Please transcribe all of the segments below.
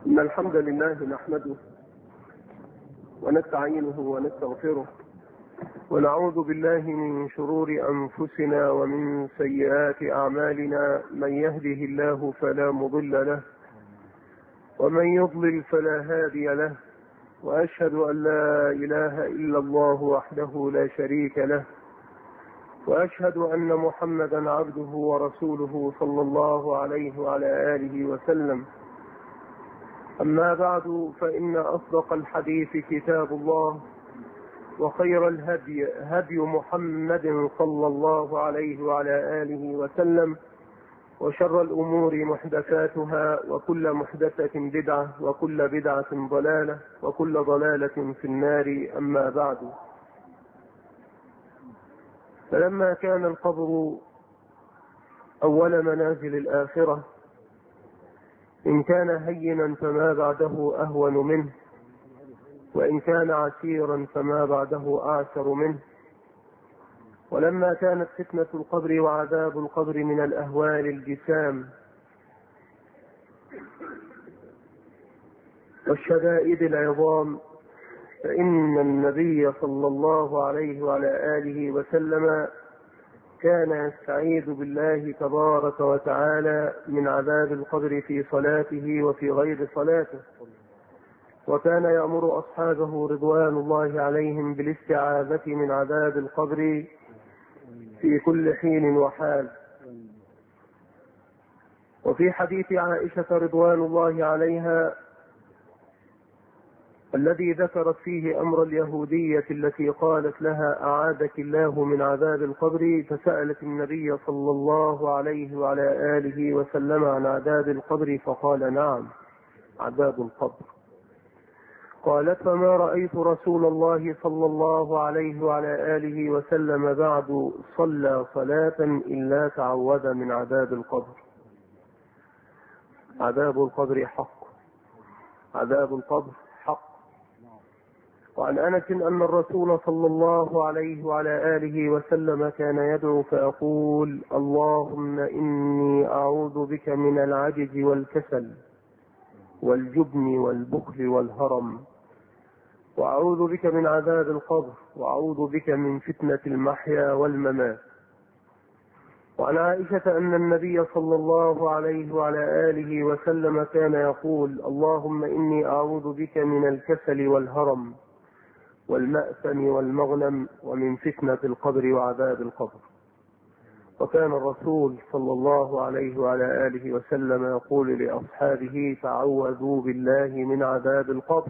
إن الحمد لله نحمده ونستعينه ونستغفره ونعوذ بالله من شرور أنفسنا ومن سيئات أعمالنا. من يهده الله فلا مضل له ومن يضلل فلا هادي له، وأشهد أن لا إله إلا الله وحده لا شريك له، وأشهد أن محمدا عبده ورسوله صلى الله عليه وعلى آله وسلم. أما بعد، فإن أصدق الحديث كتاب الله، وخير الهدي هدي محمد صلى الله عليه وعلى آله وسلم، وشر الأمور محدثاتها، وكل محدثة بدعة، وكل بدعة ضلالة، وكل ضلالة في النار. أما بعد، فلما كان القبر أول منازل الآخرة، إن كان هينا فما بعده أهون منه، وإن كان عسيرا فما بعده أعسر منه. ولما كانت فتنة القبر وعذاب القبر من الأهوال الجسام والشدائد العظام، فإن النبي صلى الله عليه وعلى آله وسلم كان يستعيذ بالله تبارك وتعالى من عذاب القبر في صلاته وفي غير صلاته، وكان يأمر أصحابه رضوان الله عليهم بالاستعاذة من عذاب القبر في كل حين وحال. وفي حديث عائشة رضوان الله عليها الذي ذكرت فيه أمر اليهودية التي قالت لها أعاذك الله من عذاب القبر، فسألت النبي صلى الله عليه وعلى آله وسلم عن عذاب القبر، فقال نعم، عذاب القبر. قالت فما رأيت رسول الله صلى الله عليه وعلى آله وسلم بعد صلى صلاة إلا تعوذ من عذاب القبر. عذاب القبر حق، عذاب القبر حق. وعن أنس أن الرسول صلى الله عليه وعلى آله وسلم كان يدعو فيقول اللهم إني أعوذ بك من العجز والكسل والجبن والبخل والهرم، وأعوذ بك من عذاب القبر، وأعوذ بك من فتنة المحيا والممات. وعن عائشة أن النبي صلى الله عليه وعلى آله وسلم كان يقول اللهم إني أعوذ بك من الكسل والهرم والمأثم والمغنم ومن فتنة القبر وعذاب القبر. وكان الرسول صلى الله عليه وعلى آله وسلم يقول لأصحابه تعوذوا بالله من عذاب القبر،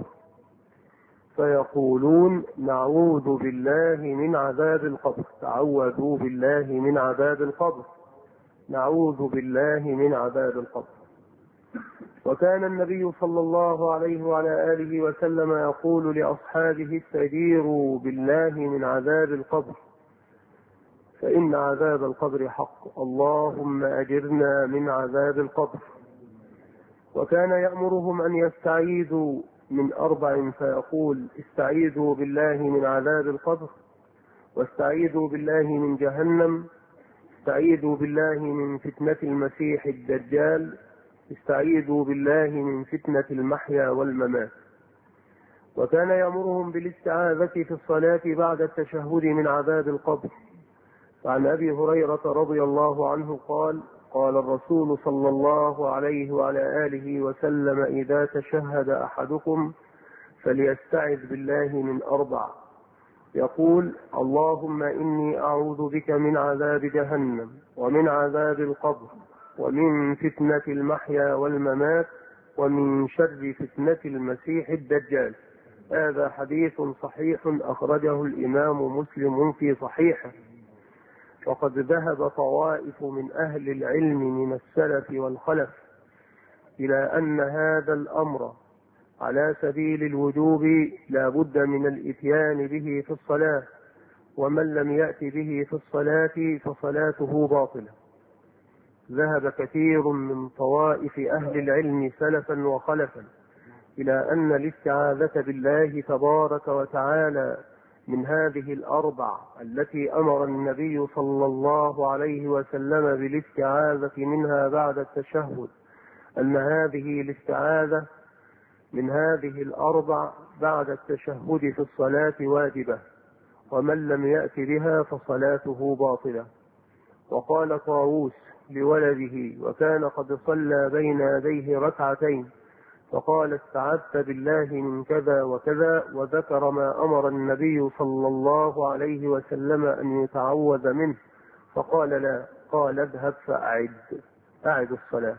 فيقولون نعوذ بالله من عذاب القبر، تعوذوا بالله من عذاب القبر، نعوذ بالله من عذاب القبر. وكان النبي صلى الله عليه وعلى آله وسلم يقول لأصحابه استجيروا بالله من عذاب القبر، فإن عذاب القبر حق، اللهم أجرنا من عذاب القبر. وكان يأمرهم أن يستعيذوا من 4، فيقول استعيذوا بالله من عذاب القبر، واستعيذوا بالله من جهنم، استعيذوا بالله من فتنة المسيح الدجال، استعيذوا بالله من فتنة المحيا والممات. وكان يأمرهم بالاستعاذة في الصلاة بعد التشهد من عذاب القبر. وعن أبي هريرة رضي الله عنه قال قال الرسول صلى الله عليه وعلى آله وسلم إذا تشهد أحدكم فليستعذ بالله من 4، يقول اللهم إني أعوذ بك من عذاب جهنم ومن عذاب القبر ومن فتنة المحيا والممات ومن شر فتنة المسيح الدجال. هذا حديث صحيح أخرجه الإمام مسلم في صحيحه. وقد ذهب طوائف من أهل العلم من السلف والخلف إلى أن هذا الأمر على سبيل الوجوب لا بد من الإتيان به في الصلاة، ومن لم يأت به في الصلاة فصلاته باطلة. ذهب كثير من طوائف أهل العلم سلفا وخلفا إلى أن الاستعاذة بالله تبارك وتعالى من هذه 4 التي أمر النبي صلى الله عليه وسلم بالاستعاذة منها بعد التشهد، أن هذه الاستعاذة من هذه الأربع بعد التشهد في الصلاة واجبة، ومن لم يأت بها فصلاته باطلة. وقال طاووس لولده وكان قد صلى بين يديه ركعتين فقال استعذت بالله من كذا وكذا، وذكر ما أمر النبي صلى الله عليه وسلم أن يتعوذ منه، فقال لا، قال اذهب أعد الصلاة.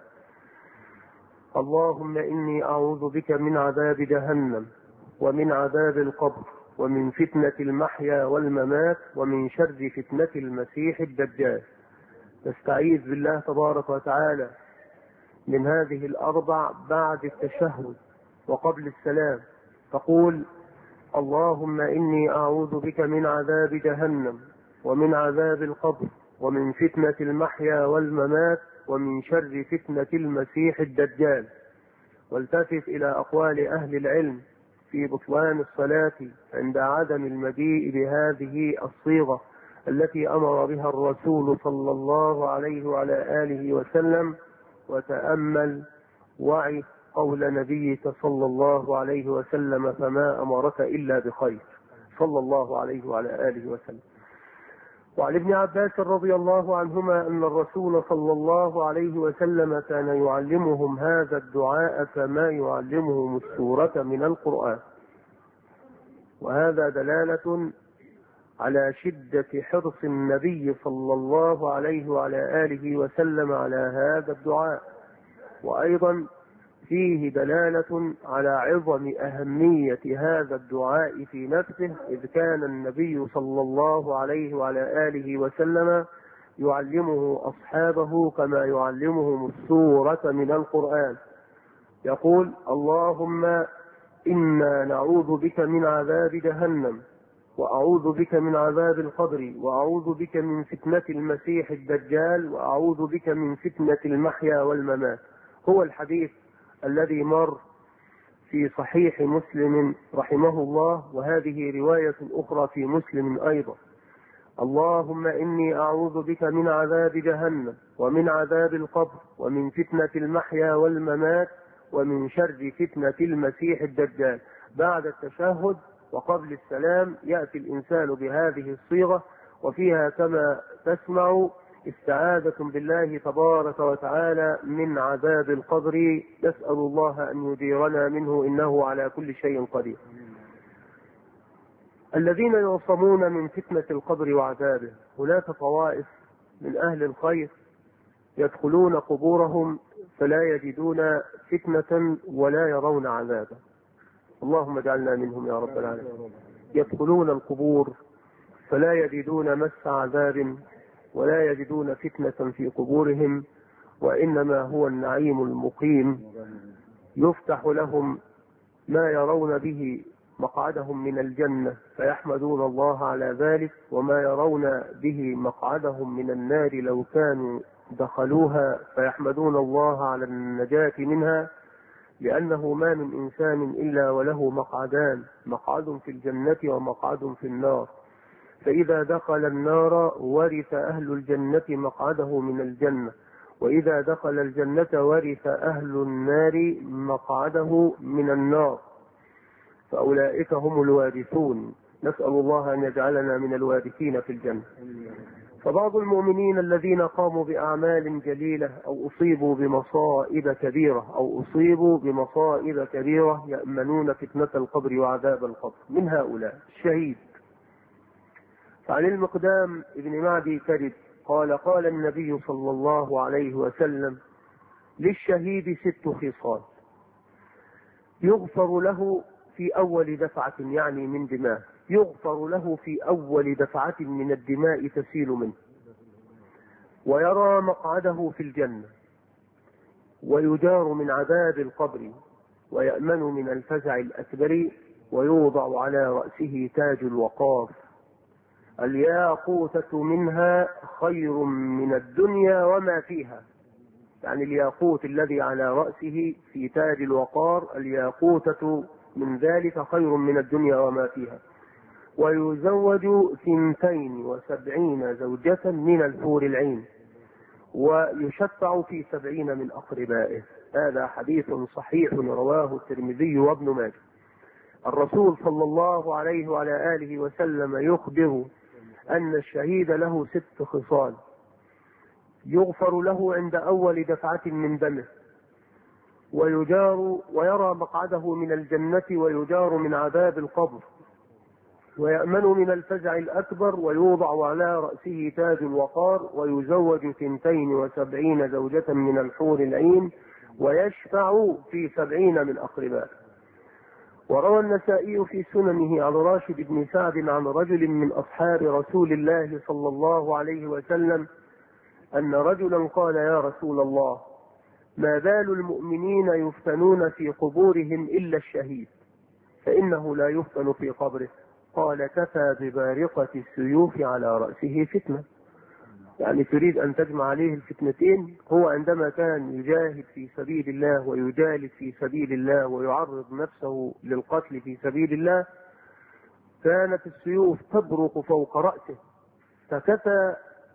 اللهم إني أعوذ بك من عذاب جهنم ومن عذاب القبر ومن فتنة المحيا والممات ومن شر فتنة المسيح الدجال. نستعيذ بالله تبارك وتعالى من هذه الأربع بعد التشهد وقبل السلام. تقول اللهم إني أعوذ بك من عذاب جهنم ومن عذاب القبر ومن فتنة المحيا والممات ومن شر فتنة المسيح الدجال. والتفت إلى أقوال أهل العلم في بطلان الصلاة عند عدم المجيء بهذه الصيغة التي أمر بها الرسول صلى الله عليه وعلى آله وسلم، وتأمل وعي قول نبيك صلى الله عليه وسلم فما أمرك إلا بخير صلى الله عليه وعلى آله وسلم. وعن ابن عباس رضي الله عنهما أن الرسول صلى الله عليه وسلم كان يعلمهم هذا الدعاء كما يعلمهم السورة من القرآن، وهذا دلالة على شدة حرص النبي صلى الله عليه وعلى آله وسلم على هذا الدعاء، وأيضا فيه دلالة على عظم أهمية هذا الدعاء في نفسه، إذ كان النبي صلى الله عليه وعلى آله وسلم يعلمه أصحابه كما يعلمهم السورة من القرآن. يقول اللهم إنا نعوذ بك من عذاب جهنم وأعوذ بك من عذاب القبر وأعوذ بك من فتنة المسيح الدجال وأعوذ بك من فتنة المحيا والممات. هو الحديث الذي مر في صحيح مسلم رحمه الله، وهذه رواية أخرى في مسلم أيضا. اللهم إني أعوذ بك من عذاب جهنم ومن عذاب القبر ومن فتنة المحيا والممات ومن شر فتنة المسيح الدجال. بعد التشهد وقبل السلام يأتي الإنسان بهذه الصيغة، وفيها كما تسمع استعاذة بالله تبارك وتعالى من عذاب القبر، نسأل الله أن يجيرنا منه إنه على كل شيء قدير. الذين يعصمون من فتنة القبر وعذابه، هناك طوائف من أهل الخير يدخلون قبورهم فلا يجدون فتنة ولا يرون عذابا. اللهم اجعلنا منهم يا رب العالمين. يدخلون القبور فلا يجدون مس عذاب ولا يجدون فتنة في قبورهم، وإنما هو النعيم المقيم، يفتح لهم ما يرون به مقعدهم من الجنة فيحمدون الله على ذلك، وما يرون به مقعدهم من النار لو كانوا دخلوها فيحمدون الله على النجاة منها، لأنه ما من إنسان إلا وله مقعدان، مقعد في الجنة ومقعد في النار، فإذا دخل النار ورث أهل الجنة مقعده من الجنة، وإذا دخل الجنة ورث أهل النار مقعده من النار، فأولئك هم الوارثون. نسأل الله أن يجعلنا من الوارثين في الجنة. فبعض المؤمنين الذين قاموا بأعمال جليلة أو أصيبوا بمصائب كبيرة يأمنون فتنة القبر وعذاب القبر. من هؤلاء الشهيد. فعن المقدام ابن معدي كرب قال النبي صلى الله عليه وسلم للشهيد 6 خصال يغفر له في أول دفعة، يعني من دماء، يغفر له في أول دفعة من الدماء تسيل منه، ويرى مقعده في الجنة، ويجار من عذاب القبر، ويأمن من الفزع الأكبر، ويوضع على رأسه تاج الوقار، الياقوتة منها خير من الدنيا وما فيها. يعني الياقوت الذي على رأسه في تاج الوقار، الياقوتة من ذلك خير من الدنيا وما فيها. ويزوج 72 زوجة من الحور العين، ويشفع في 70 من أقربائه. هذا حديث صحيح رواه الترمذي وابن ماجه. الرسول صلى الله عليه وعلى آله وسلم يخبر أن الشهيد له 6 خصال: يغفر له عند أول دفعة من دمه، ويجار ويرى مقعده من الجنة، ويجار من عذاب القبر، ويأمن من الفزع الأكبر، ويوضع على رأسه تاج الوقار، ويزوج 72 زوجة من الحور العين، ويشفع في 70 من أقربائه. وروى النسائي في سننه عن راشد بن سعد عن رجل من أصحاب رسول الله صلى الله عليه وسلم أن رجلا قال: يا رسول الله، ما بال المؤمنين يفتنون في قبورهم إلا الشهيد، فإنه لا يفتن في قبره؟ قال: كفى ببارقة السيوف على رأسه فتنة. يعني تريد أن تجمع عليه الفتنتين. هو عندما كان يجاهد في سبيل الله ويجالد في سبيل الله ويعرض نفسه للقتل في سبيل الله، كانت السيوف تبرق فوق رأسه، فكفى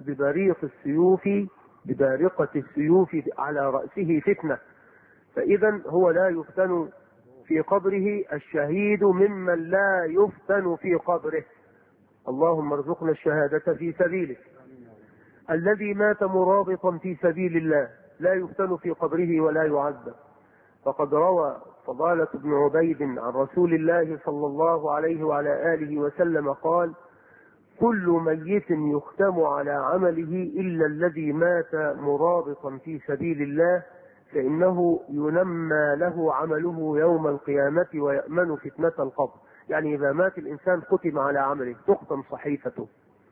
ببارقة السيوف على رأسه فتنة. فإذا هو لا يفتن في قبره. الشهيد ممن لا يفتن في قبره. اللهم ارزقنا الشهادة في سبيلك. الذي مات مرابطا في سبيل الله لا يفتن في قبره ولا يعذب. فقد روى فضالة بن عبيد عن رسول الله صلى الله عليه وعلى آله وسلم قال: كل ميت يختم على عمله إلا الذي مات مرابطا في سبيل الله، فإنه ينمى له عمله يوم القيامة ويأمن فتنة القبر. يعني إذا مات الإنسان ختم على عمله، تختم صحيفته،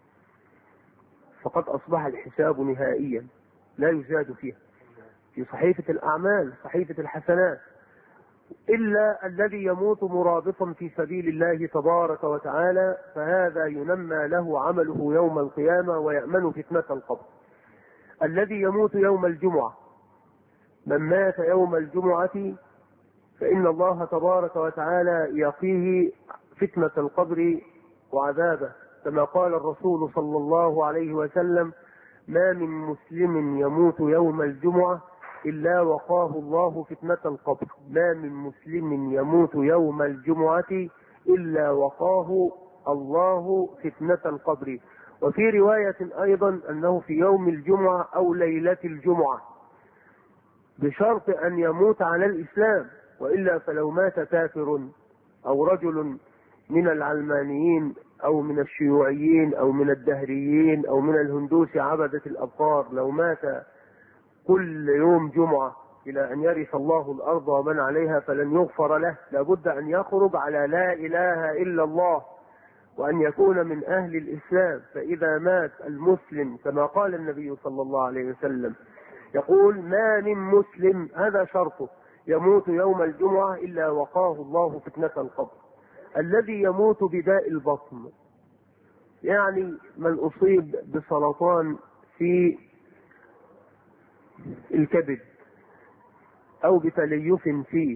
فقد أصبح الحساب نهائيا لا يزاد فيها في صحيفة الأعمال، صحيفة الحسنات، إلا الذي يموت مرابطا في سبيل الله تبارك وتعالى، فهذا ينمى له عمله يوم القيامة ويأمن فتنة القبر. الذي يموت يوم الجمعة، من مات يوم الجمعة فإن الله تبارك وتعالى يقيه فتنة القبر وعذابه، كما قال الرسول صلى الله عليه وسلم: ما من مسلم يموت يوم الجمعة إلا وقاه الله فتنة القبر. ما من مسلم يموت يوم الجمعة إلا وقاه الله فتنة القبر. وفي رواية أيضا أنه في يوم الجمعة أو ليلة الجمعة، بشرط أن يموت على الإسلام، وإلا فلو مات كافر أو رجل من العلمانيين أو من الشيوعيين أو من الدهريين أو من الهندوس عبدة الأبقار، لو مات كل يوم جمعة إلى أن يرث الله الأرض ومن عليها فلن يغفر له. لابد أن يخرج على لا إله إلا الله وأن يكون من أهل الإسلام. فإذا مات المسلم كما قال النبي صلى الله عليه وسلم، يقول: ما من مسلم، هذا شرطه، يموت يوم الجمعة إلا وقاه الله فتنة القبر. الذي يموت بداء البطن، يعني من أصيب بسرطان في الكبد أو بتليف فيه،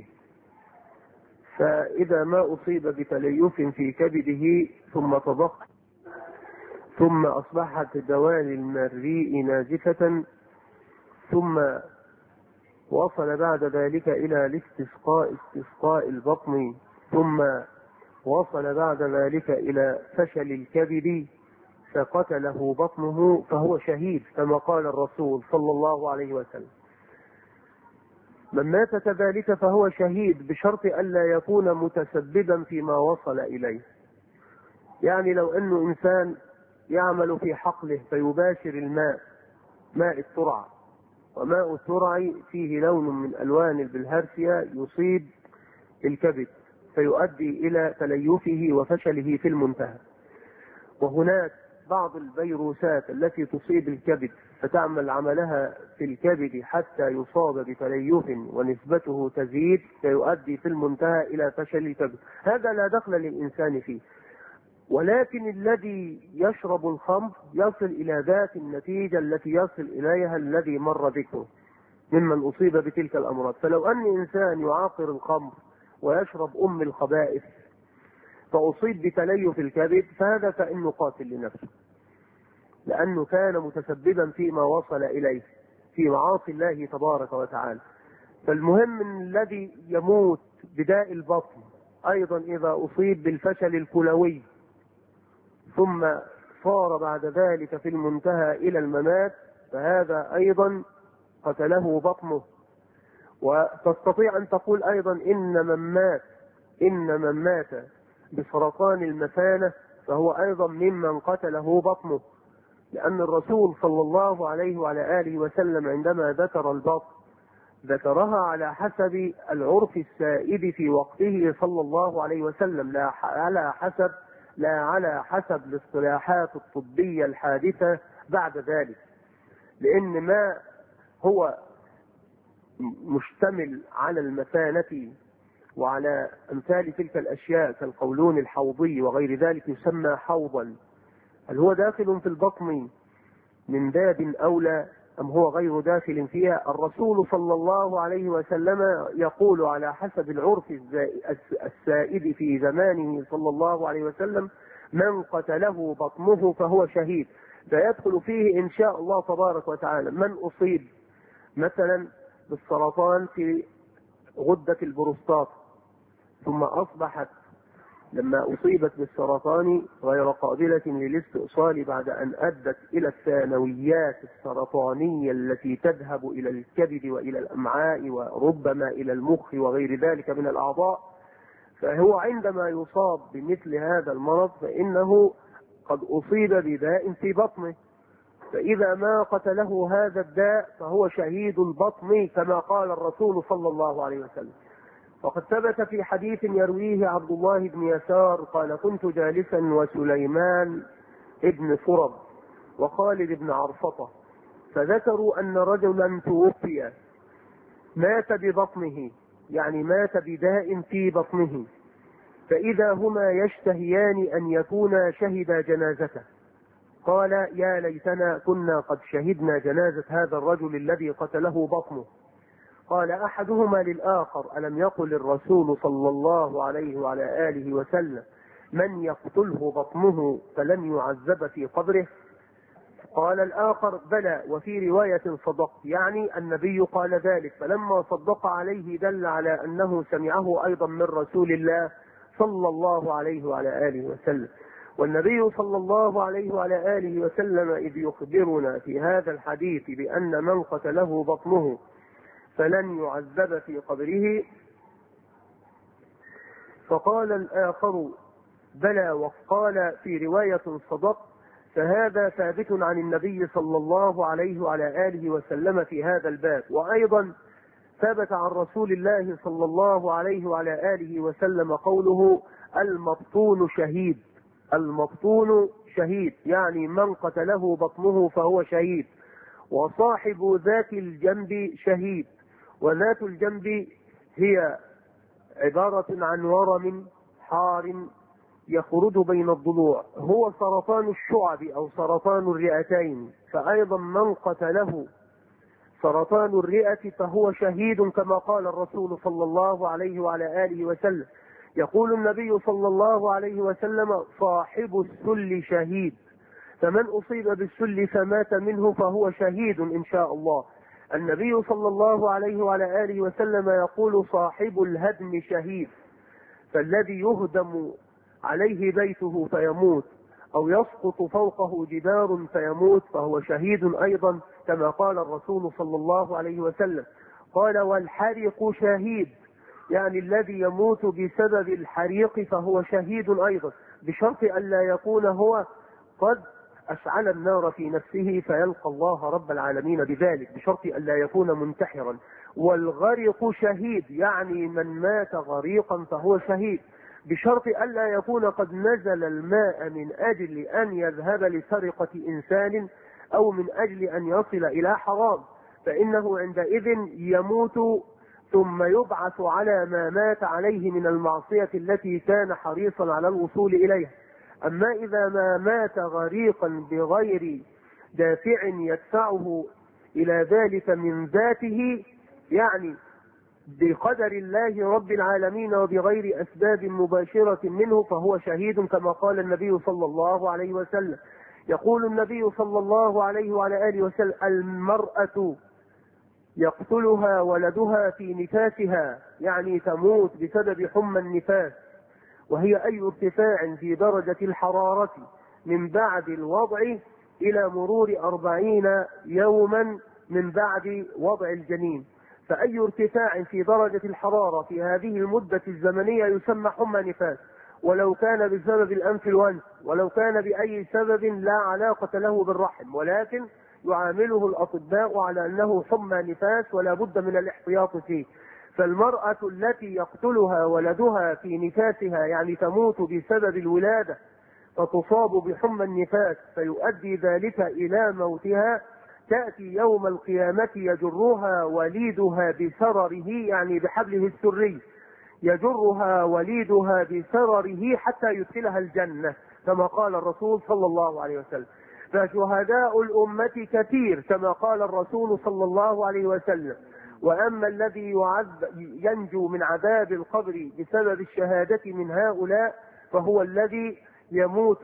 فإذا ما أصيب بتليف في كبده ثم تضخ ثم أصبحت دوال المريء نازفة، ثم وصل بعد ذلك إلى استسقاء البطن، ثم وصل بعد ذلك إلى فشل الكبد فقتله بطنه، فهو شهيد كما قال الرسول صلى الله عليه وسلم. من مات كذلك فهو شهيد بشرط ألا يكون متسببا فيما وصل إليه. يعني لو أنه إنسان يعمل في حقله فيباشر الماء، ماء الترع، وماء الترع فيه لون من ألوان البلهارسيا يصيب الكبد فيؤدي إلى تليفه وفشله في المنتهى. وهناك بعض الفيروسات التي تصيب الكبد فتعمل عملها في الكبد حتى يصاب بتليف ونسبته تزيد فيؤدي في المنتهى إلى فشل الكبد. هذا لا دخل للإنسان فيه. ولكن الذي يشرب الخمر يصل إلى ذات النتيجة التي يصل إليها الذي مر ذكره ممن أصيب بتلك الأمراض. فلو أن إنسان يعاقر الخمر ويشرب أم الخبائث فأصيب بتليف الكبد، فهذا كأنه قاتل لنفسه، لأنه كان متسببا فيما وصل إليه. في معاصي الله تبارك وتعالى. فالمهم ان الذي يموت بداء البطن ايضا اذا اصيب بالفشل الكلوي ثم صار بعد ذلك في المنتهى الى الممات، فهذا ايضا قتله بطنه. وتستطيع ان تقول ايضا ان من مات بسرطان المثانة فهو ايضا ممن قتله بطنه، لان الرسول صلى الله عليه وعلى آله وسلم عندما ذكر البطن ذكرها على حسب العرف السائد في وقته صلى الله عليه وسلم، لا على حسب الاصطلاحات الطبية الحادثة بعد ذلك، لأن ما هو مشتمل على المثانة وعلى أمثال تلك الأشياء كالقولون الحوضي وغير ذلك يسمى حوضا. هل هو داخل في البطن من باب أولى أم هو غير داخل فيها؟ الرسول صلى الله عليه وسلم يقول على حسب العرف السائد في زمانه صلى الله عليه وسلم: من قتله بطنه فهو شهيد. فيدخل فيه إن شاء الله تبارك وتعالى من أصيب مثلا بالسرطان في غدة البروستات ثم أصبحت لما أصيبت بالسرطان غير قابلة للاستئصال بعد أن أدت إلى الثانويات السرطانية التي تذهب إلى الكبد وإلى الأمعاء وربما إلى المخ وغير ذلك من الأعضاء، فهو عندما يصاب بمثل هذا المرض فإنه قد أصيب بداء في بطنه، فإذا ما قتله هذا الداء فهو شهيد البطن كما قال الرسول صلى الله عليه وسلم. وقد ثبت في حديث يرويه عبد الله بن يسار قال: كنت جالسا وسليمان ابن فرد وخالد بن عرفطة فذكروا أن رجلا توفي مات ببطنه، يعني مات بداء في بطنه، فإذا هما يشتهيان أن يكونا شهدا جنازته. قال: يا ليتنا كنا قد شهدنا جنازة هذا الرجل الذي قتله بطنه. قال أحدهما للآخر: ألم يقل الرسول صلى الله عليه وعلى آله وسلم: من يقتله بطنه فلن يعذب في قبره؟ قال الآخر: بلى، وفي رواية صدقت، يعني النبي قال ذلك. فلما صدق عليه دل على أنه سمعه أيضا من رسول الله صلى الله عليه وعلى آله وسلم. والنبي صلى الله عليه وعلى آله وسلم إذ يخبرنا في هذا الحديث بأن من قتله بطنه فلن يعذب في قبره، فقال الآخر: بلى، وقال في رواية صدق، فهذا ثابت عن النبي صلى الله عليه وعلى آله وسلم في هذا الباب. وأيضا ثبت عن رسول الله صلى الله عليه وعلى آله وسلم قوله: المبطون شهيد. المبطون شهيد، يعني من قتله بطنه فهو شهيد. وصاحب ذات الجنب شهيد. وذات الجنب هي عبارة عن ورم حار يخرج بين الضلوع، هو سرطان الشعب أو سرطان الرئتين، فأيضا من قتله سرطان الرئة فهو شهيد كما قال الرسول صلى الله عليه وعلى آله وسلم. يقول النبي صلى الله عليه وسلم: صاحب السل شهيد. فمن أصيب بالسل فمات منه فهو شهيد إن شاء الله. النبي صلى الله عليه وعلى آله وسلم يقول: صاحب الهدم شهيد. فالذي يهدم عليه بيته فيموت أو يسقط فوقه جدار فيموت فهو شهيد أيضا كما قال الرسول صلى الله عليه وسلم. قال: والحرق شهيد، يعني الذي يموت بسبب الحريق فهو شهيد أيضا، بشرط أن لا يكون هو قد أشعل النار في نفسه فيلقى الله رب العالمين بذلك، بشرط أن لا يكون منتحرا. والغرق شهيد، يعني من مات غريقا فهو شهيد، بشرط أن لا يكون قد نزل الماء من أجل أن يذهب لسرقة إنسان أو من أجل أن يصل إلى حرام، فإنه عندئذ يموت ثم يبعث على ما مات عليه من المعصية التي كان حريصا على الوصول إليها. أما إذا ما مات غريقا بغير دافع يدفعه إلى ذلك من ذاته، يعني بقدر الله رب العالمين وبغير أسباب مباشرة منه، فهو شهيد كما قال النبي صلى الله عليه وسلم. يقول النبي صلى الله عليه وعلى آله وسلم: المرأة يقتلها ولدها في نفاسها، يعني تموت بسبب حمى النفاس، وهي أي ارتفاع في درجة الحرارة من بعد الوضع إلى مرور 40 يوما من بعد وضع الجنين. فأي ارتفاع في درجة الحرارة في هذه المدة الزمنية يسمى حمى نفاس، ولو كان بسبب الأنفلونزا، ولو كان بأي سبب لا علاقة له بالرحم، ولكن يعامله الأطباء على أنه حمى نفاس ولا بد من الاحتياط فيه. فالمرأة التي يقتلها ولدها في نفاسها، يعني تموت بسبب الولادة فتصاب بحمى النفاس فيؤدي ذلك إلى موتها، تأتي يوم القيامة يجرها وليدها بسرره، يعني بحبله السري، يجرها وليدها بسرره حتى يدخلها الجنة، كما قال الرسول صلى الله عليه وسلم. فشهداء الأمة كثير كما قال الرسول صلى الله عليه وسلم. وأما الذي ينجو من عذاب القبر بسبب الشهادة من هؤلاء فهو الذي يموت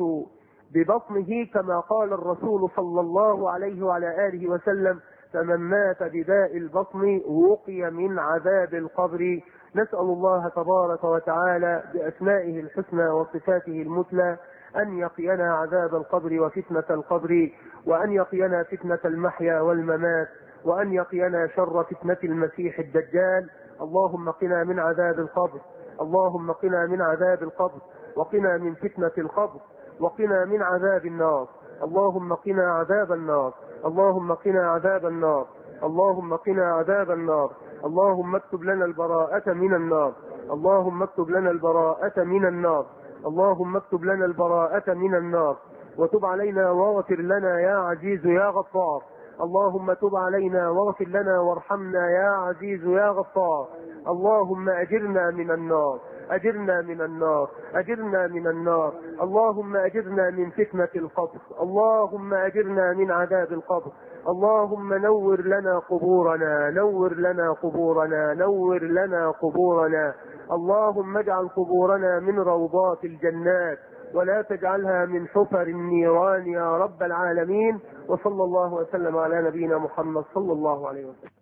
ببطنه، كما قال الرسول صلى الله عليه وعلى آله وسلم: فمن مات بداء البطن وقي من عذاب القبر. نسأل الله تبارك وتعالى بأسمائه الحسنى وصفاته المثلى أن يقينا عذاب القبر وفتنة القبر، وأن يقينا فتنة المحيا والممات، وأن يقينا شر فتنة المسيح الدجال. اللهم قنا من عذاب القبر، اللهم قنا من عذاب القبر، وقنا من فتنة القبر، وقنا من عذاب النار. اللهم قنا عذاب النار، اللهم قنا عذاب النار، اللهم قنا عذاب النار. اللهم اكتب لنا البراءة من النار، اللهم اكتب لنا البراءة من النار، اللهم اكتب لنا البراءة من النار. وتب علينا واغفر لنا يا عزيز يا غفار. اللهم تب علينا واغفر لنا وارحمنا يا عزيز يا غفار. اللهم أجرنا من النار، أجرنا من النار، أجرنا من النار. اللهم أجرنا من فتنة القبر، اللهم أجرنا من عذاب القبر. اللهم نور لنا قبورنا، نور لنا قبورنا، نور لنا قبورنا. اللهم اجعل قبورنا من روضات الجنات، ولا تجعلها من حفر النيران يا رب العالمين. وصلى الله وسلم على نبينا محمد صلى الله عليه وسلم.